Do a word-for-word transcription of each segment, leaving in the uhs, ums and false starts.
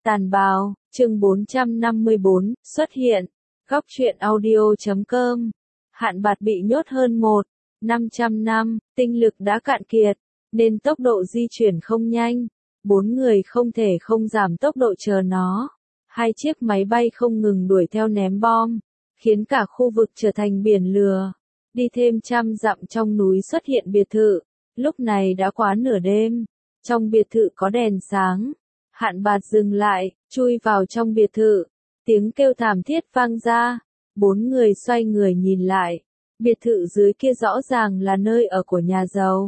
Tàn bào, chương bốn trăm năm mươi bốn, xuất hiện. Góc truyện audio chấm com. Hạn bạt bị nhốt hơn một nghìn năm trăm năm, tinh lực đã cạn kiệt, nên tốc độ di chuyển không nhanh. Bốn người không thể không giảm tốc độ chờ nó. Hai chiếc máy bay không ngừng đuổi theo ném bom, khiến cả khu vực trở thành biển lửa. Đi thêm trăm dặm trong núi xuất hiện biệt thự. Lúc này đã quá nửa đêm. Trong biệt thự có đèn sáng. Hạn bạt dừng lại, chui vào trong biệt thự. Tiếng kêu thảm thiết vang ra. Bốn người xoay người nhìn lại. Biệt thự dưới kia rõ ràng là nơi ở của nhà giàu.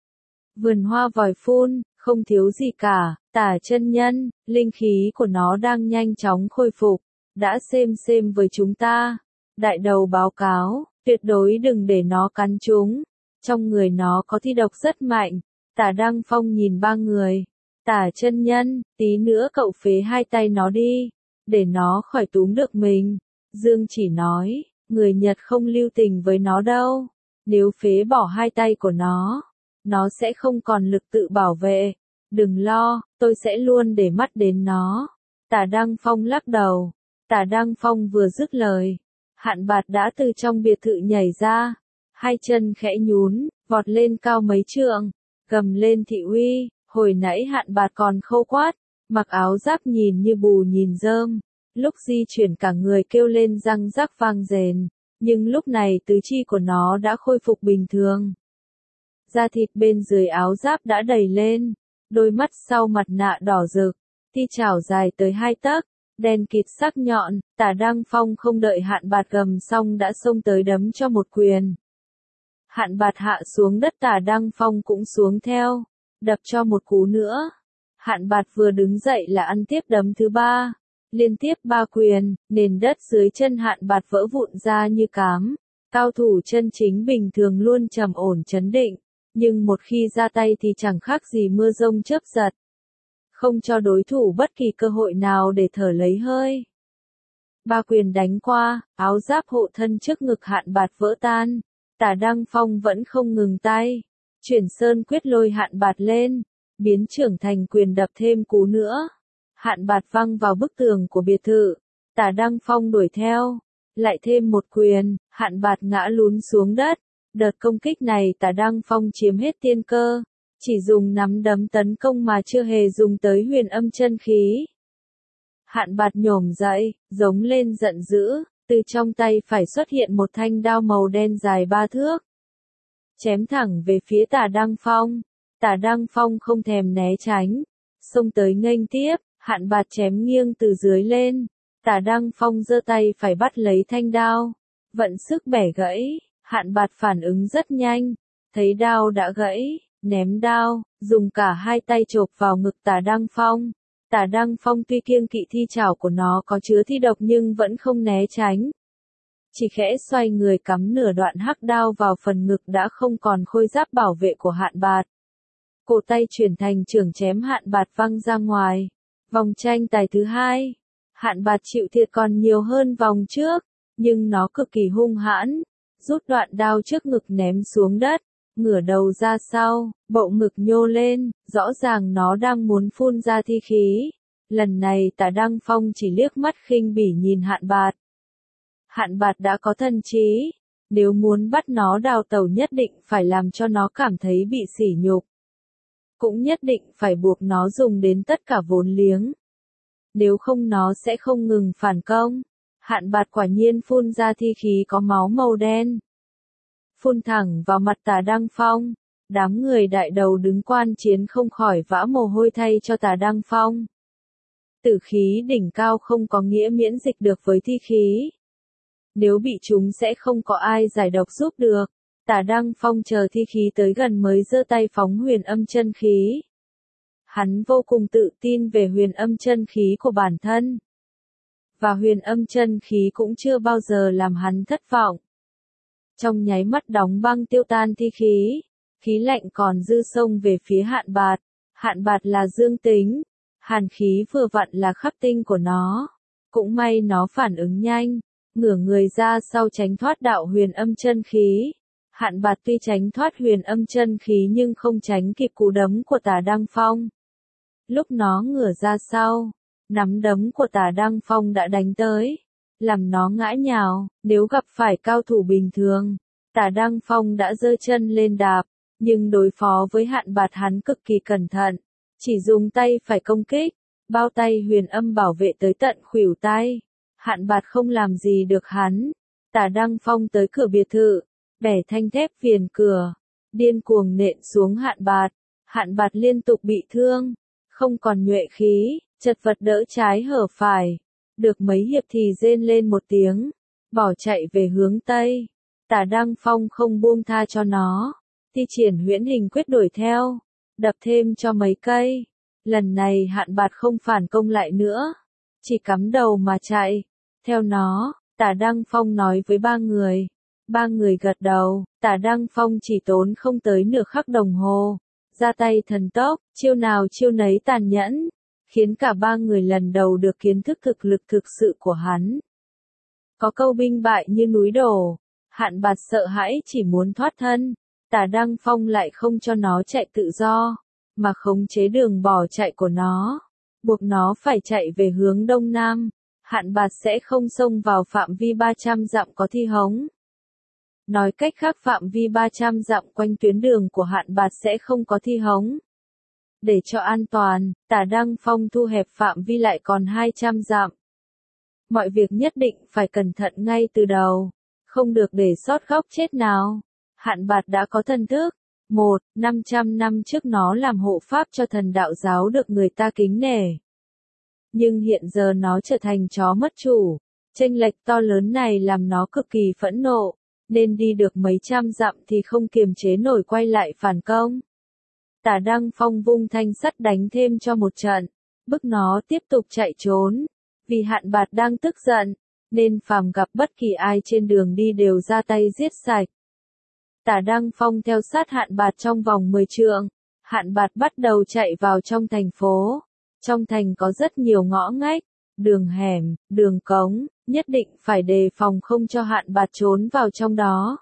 Vườn hoa vòi phun, không thiếu gì cả. Tả chân nhân, linh khí của nó đang nhanh chóng khôi phục. Đã xem xem với chúng ta. Đại đầu báo cáo, tuyệt đối đừng để nó cắn chúng. Trong người nó có thi độc rất mạnh. Tả Đăng Phong nhìn ba người. Tả chân nhân, tí nữa cậu phế hai tay nó đi, để nó khỏi túm được mình. Dương chỉ nói, người Nhật không lưu tình với nó đâu. Nếu phế bỏ hai tay của nó, nó sẽ không còn lực tự bảo vệ. Đừng lo, tôi sẽ luôn để mắt đến nó. Tả Đăng Phong lắc đầu. Tả Đăng Phong vừa dứt lời, Hạn bạt đã từ trong biệt thự nhảy ra. Hai chân khẽ nhún, vọt lên cao mấy trượng, gầm lên thị uy. Hồi nãy Hạn bạt còn khâu quát, mặc áo giáp nhìn như bù nhìn rơm. Lúc di chuyển cả người kêu lên răng rắc vang rền, nhưng lúc này tứ chi của nó đã khôi phục bình thường. Da thịt bên dưới áo giáp đã đầy lên, đôi mắt sau mặt nạ đỏ rực, ti chảo dài tới hai tấc, đen kịt sắc nhọn. Tả Đăng Phong không đợi Hạn bạt gầm xong đã xông tới đấm cho một quyền. Hạn bạt hạ xuống đất, Tả Đăng Phong cũng xuống theo, đập cho một cú nữa. Hạn bạt vừa đứng dậy là ăn tiếp đấm thứ ba. Liên tiếp ba quyền, nền đất dưới chân Hạn bạt vỡ vụn ra như cám. Cao thủ chân chính bình thường luôn trầm ổn trấn định, nhưng một khi ra tay thì chẳng khác gì mưa rông chớp giật. Không cho đối thủ bất kỳ cơ hội nào để thở lấy hơi. Ba quyền đánh qua, áo giáp hộ thân trước ngực Hạn bạt vỡ tan. Tả Đăng Phong vẫn không ngừng tay. Chuyển sơn quyết lôi Hạn bạt lên, biến trưởng thành quyền đập thêm cú nữa. Hạn bạt văng vào bức tường của biệt thự. Tả Đăng Phong đuổi theo, lại thêm một quyền, Hạn bạt ngã lún xuống đất. Đợt công kích này Tả Đăng Phong chiếm hết tiên cơ, chỉ dùng nắm đấm tấn công mà chưa hề dùng tới huyền âm chân khí. Hạn bạt nhổm dậy, giống lên giận dữ, từ trong tay phải xuất hiện một thanh đao màu đen dài ba thước. Chém thẳng về phía Tả Đăng Phong. Tả Đăng Phong không thèm né tránh, xông tới nghênh tiếp. Hạn bạt chém nghiêng từ dưới lên. Tả Đăng Phong giơ tay phải bắt lấy thanh đao, vận sức bẻ gãy. Hạn bạt phản ứng rất nhanh, thấy đao đã gãy, ném đao, dùng cả hai tay chộp vào ngực Tả Đăng Phong. Tả Đăng Phong tuy kiêng kỵ thi chảo của nó có chứa thi độc nhưng vẫn không né tránh. Chỉ khẽ xoay người cắm nửa đoạn hắc đao vào phần ngực đã không còn khôi giáp bảo vệ của Hạn bạt. Cổ tay chuyển thành chưởng chém Hạn bạt văng ra ngoài. Vòng tranh tài thứ hai, Hạn bạt chịu thiệt còn nhiều hơn vòng trước, nhưng nó cực kỳ hung hãn, rút đoạn đao trước ngực ném xuống đất, ngửa đầu ra sau, bộ ngực nhô lên, rõ ràng nó đang muốn phun ra thi khí. Lần này Tả Đăng Phong chỉ liếc mắt khinh bỉ nhìn Hạn bạt. Hạn bạt đã có thần trí, nếu muốn bắt nó đào tẩu nhất định phải làm cho nó cảm thấy bị sỉ nhục. Cũng nhất định phải buộc nó dùng đến tất cả vốn liếng. Nếu không nó sẽ không ngừng phản công. Hạn bạt quả nhiên phun ra thi khí có máu màu đen. Phun thẳng vào mặt Tả Đăng Phong. Đám người đại đầu đứng quan chiến không khỏi vã mồ hôi thay cho Tả Đăng Phong. Tử khí đỉnh cao không có nghĩa miễn dịch được với thi khí. Nếu bị chúng sẽ không có ai giải độc giúp được. Tả Đăng Phong chờ thi khí tới gần mới giơ tay phóng huyền âm chân khí. Hắn vô cùng tự tin về huyền âm chân khí của bản thân. Và huyền âm chân khí cũng chưa bao giờ làm hắn thất vọng. Trong nháy mắt đóng băng tiêu tan thi khí, khí lạnh còn dư xông về phía Hạn bạt. Hạn bạt là dương tính, hàn khí vừa vặn là khắc tinh của nó. Cũng may nó phản ứng nhanh, ngửa người ra sau tránh thoát đạo huyền âm chân khí. Hạn bạt tuy tránh thoát huyền âm chân khí nhưng không tránh kịp cú đấm của Tả Đăng Phong. Lúc nó ngửa ra sau, Nắm đấm của Tả Đăng Phong đã đánh tới, làm nó ngã nhào, nếu gặp phải cao thủ bình thường, Tả Đăng Phong đã giơ chân lên đạp, nhưng đối phó với Hạn Bạt hắn cực kỳ cẩn thận, chỉ dùng tay phải công kích, bao tay huyền âm bảo vệ tới tận khuỷu tay. Hạn Bạt không làm gì được hắn. Tả Đăng Phong tới cửa biệt thự, bẻ thanh thép viền cửa, điên cuồng nện xuống Hạn Bạt. Hạn Bạt liên tục bị thương, không còn nhuệ khí, chật vật đỡ trái hở phải. Được mấy hiệp thì rên lên một tiếng, bỏ chạy về hướng Tây. Tả Đăng Phong không buông tha cho nó, thi triển huyễn hình quyết đuổi theo, đập thêm cho mấy cây. Lần này Hạn Bạt không phản công lại nữa, chỉ cắm đầu mà chạy. Theo nó, Tả Đăng Phong nói với ba người. Ba người gật đầu, Tả Đăng Phong chỉ tốn không tới nửa khắc đồng hồ. Ra tay thần tốc, chiêu nào chiêu nấy tàn nhẫn, khiến cả ba người lần đầu được kiến thức thực lực thực sự của hắn. Có câu binh bại như núi đổ, Hạn Bạt sợ hãi chỉ muốn thoát thân, Tả Đăng Phong lại không cho nó chạy tự do, mà khống chế đường bỏ chạy của nó, buộc nó phải chạy về hướng đông nam. Hạn Bạt sẽ không xông vào phạm vi ba trăm dặm có thi hống. Nói cách khác phạm vi ba trăm dặm quanh tuyến đường của Hạn Bạt sẽ không có thi hống. Để cho an toàn, Tả Đăng Phong thu hẹp phạm vi lại còn hai trăm dặm. Mọi việc nhất định phải cẩn thận ngay từ đầu, không được để sót góc chết nào. Hạn Bạt đã có thần thức. Một, năm trăm năm trước nó làm hộ pháp cho thần đạo giáo được người ta kính nể. Nhưng hiện giờ nó trở thành chó mất chủ. Chênh lệch to lớn này làm nó cực kỳ phẫn nộ, nên đi được mấy trăm dặm thì không kiềm chế nổi quay lại phản công. Tả Đăng Phong vung thanh sắt đánh thêm cho một trận, bức nó tiếp tục chạy trốn. Vì Hạn Bạt đang tức giận, nên phàm gặp bất kỳ ai trên đường đi đều ra tay giết sạch. Tả Đăng Phong theo sát Hạn Bạt trong vòng mười trượng. Hạn Bạt bắt đầu chạy vào trong thành phố. Trong thành có rất nhiều ngõ ngách, đường hẻm, đường cống, nhất định phải đề phòng không cho Hạn Bạt trốn vào trong đó.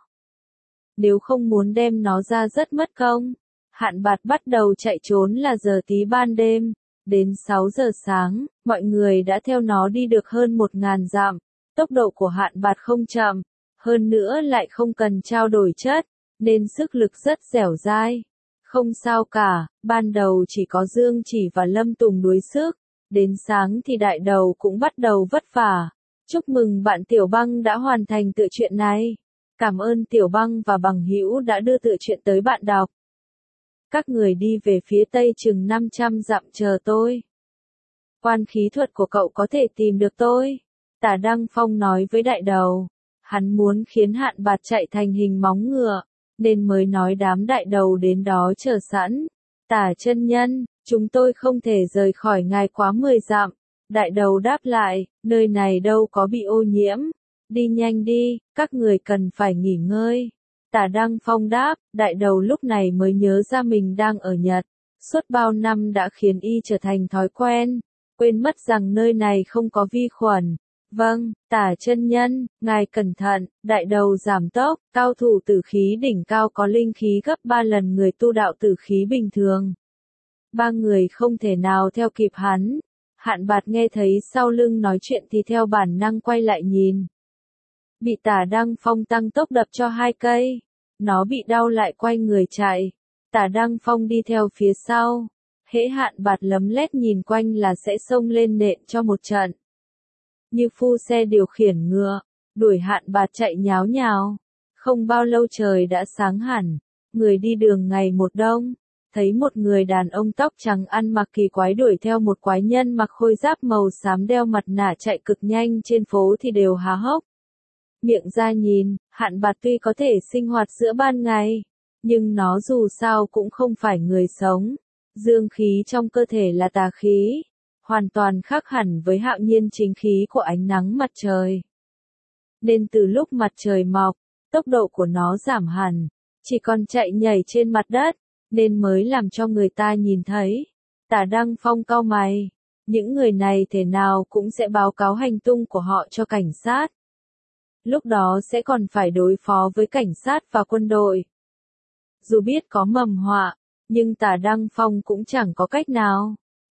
Nếu không muốn đem nó ra rất mất công. Hạn Bạt bắt đầu chạy trốn là giờ tí ban đêm, đến sáu giờ sáng, mọi người đã theo nó đi được hơn một ngàn dặm. Tốc độ của Hạn Bạt không chậm, hơn nữa lại không cần trao đổi chất, nên sức lực rất dẻo dai. Không sao cả, ban đầu chỉ có Dương Chỉ và Lâm Tùng đuối sức, đến sáng thì đại đầu cũng bắt đầu vất vả. Chúc mừng bạn Tiểu Băng đã hoàn thành tựa truyện này. Cảm ơn Tiểu Băng và Bằng Hữu đã đưa tựa truyện tới bạn đọc. Các người đi về phía tây chừng năm trăm dặm chờ tôi. Quan khí thuật của cậu có thể tìm được tôi. Tả Đăng Phong nói với đại đầu. Hắn muốn khiến Hạn Bạt chạy thành hình móng ngựa, nên mới nói đám đại đầu đến đó chờ sẵn. Tả chân nhân, chúng tôi không thể rời khỏi ngài quá mười dặm. Đại đầu đáp lại, nơi này đâu có bị ô nhiễm. Đi nhanh đi, các người cần phải nghỉ ngơi. Tả Đăng Phong đáp, đại đầu lúc này mới nhớ ra mình đang ở Nhật. Suốt bao năm đã khiến y trở thành thói quen, quên mất rằng nơi này không có vi khuẩn. Vâng, Tả chân nhân, ngài cẩn thận. Đại đầu giảm tốc, cao thủ tử khí đỉnh cao có linh khí gấp ba lần người tu đạo tử khí bình thường. Ba người không thể nào theo kịp hắn. Hạn Bạt nghe thấy sau lưng nói chuyện thì theo bản năng quay lại nhìn. Bị Tả Đăng Phong tăng tốc đập cho hai cây. Nó bị đau lại quay người chạy. Tả Đăng Phong đi theo phía sau. Hễ Hạn Bạt lấm lét nhìn quanh là sẽ xông lên nện cho một trận. Như phu xe điều khiển ngựa, đuổi Hạn Bạt chạy nháo nhào. Không bao lâu trời đã sáng hẳn. Người đi đường ngày một đông. Thấy một người đàn ông tóc trắng ăn mặc kỳ quái đuổi theo một quái nhân mặc khôi giáp màu xám đeo mặt nạ chạy cực nhanh trên phố thì đều há hốc miệng ra nhìn. Hạn Bạt tuy có thể sinh hoạt giữa ban ngày, nhưng nó dù sao cũng không phải người sống. Dương khí trong cơ thể là tà khí, hoàn toàn khác hẳn với hạo nhiên chính khí của ánh nắng mặt trời. Nên từ lúc mặt trời mọc, tốc độ của nó giảm hẳn, chỉ còn chạy nhảy trên mặt đất, nên mới làm cho người ta nhìn thấy. Tả Đăng Phong cau mày, những người này thế nào cũng sẽ báo cáo hành tung của họ cho cảnh sát. Lúc đó sẽ còn phải đối phó với cảnh sát và quân đội. Dù biết có mầm họa, nhưng Tả Đăng Phong cũng chẳng có cách nào.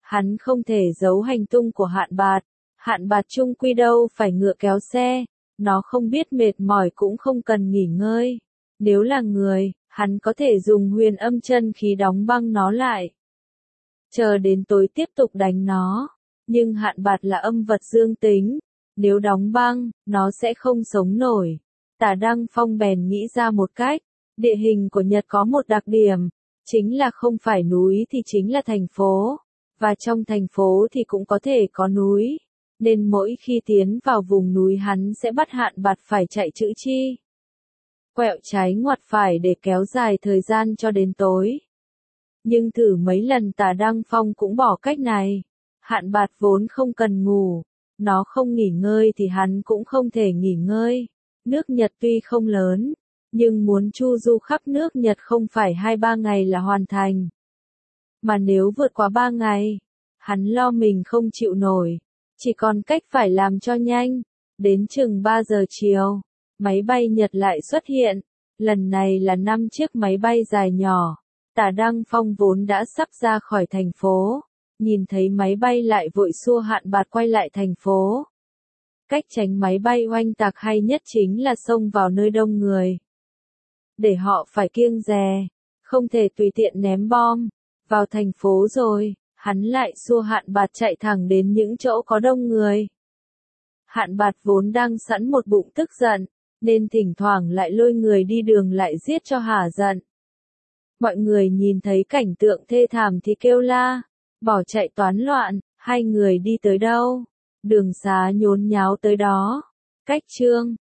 Hắn không thể giấu hành tung của Hạn Bạt. Hạn Bạt chung quy đâu phải ngựa kéo xe, nó không biết mệt mỏi cũng không cần nghỉ ngơi. Nếu là người, hắn có thể dùng huyền âm chân khí đóng băng nó lại. Chờ đến tối tiếp tục đánh nó. Nhưng Hạn Bạt là âm vật dương tính, nếu đóng băng, nó sẽ không sống nổi. Tả Đăng Phong bèn nghĩ ra một cách. Địa hình của Nhật có một đặc điểm, chính là không phải núi thì chính là thành phố, và trong thành phố thì cũng có thể có núi, nên mỗi khi tiến vào vùng núi hắn sẽ bắt Hạn Bạt phải chạy chữ chi. Quẹo trái ngoặt phải để kéo dài thời gian cho đến tối. Nhưng thử mấy lần Tả Đăng Phong cũng bỏ cách này. Hạn Bạt vốn không cần ngủ, nó không nghỉ ngơi thì hắn cũng không thể nghỉ ngơi. Nước Nhật tuy không lớn, nhưng muốn chu du khắp nước Nhật không phải hai ba ngày là hoàn thành. Mà nếu vượt qua ba ngày, hắn lo mình không chịu nổi, chỉ còn cách phải làm cho nhanh. Đến chừng ba giờ chiều, máy bay Nhật lại xuất hiện, lần này là năm chiếc máy bay dài nhỏ. Tả Đăng Phong vốn đã sắp ra khỏi thành phố, nhìn thấy máy bay lại vội xua Hạn Bạt quay lại thành phố. Cách tránh máy bay oanh tạc hay nhất chính là xông vào nơi đông người. Để họ phải kiêng dè, không thể tùy tiện ném bom. Vào thành phố rồi, hắn lại xua Hạn Bạt chạy thẳng đến những chỗ có đông người. Hạn Bạt vốn đang sẵn một bụng tức giận, nên thỉnh thoảng lại lôi người đi đường lại giết cho hả giận. Mọi người nhìn thấy cảnh tượng thê thảm thì kêu la, bỏ chạy toán loạn. Hai người đi tới đâu, đường xá nhốn nháo tới đó. Cách chương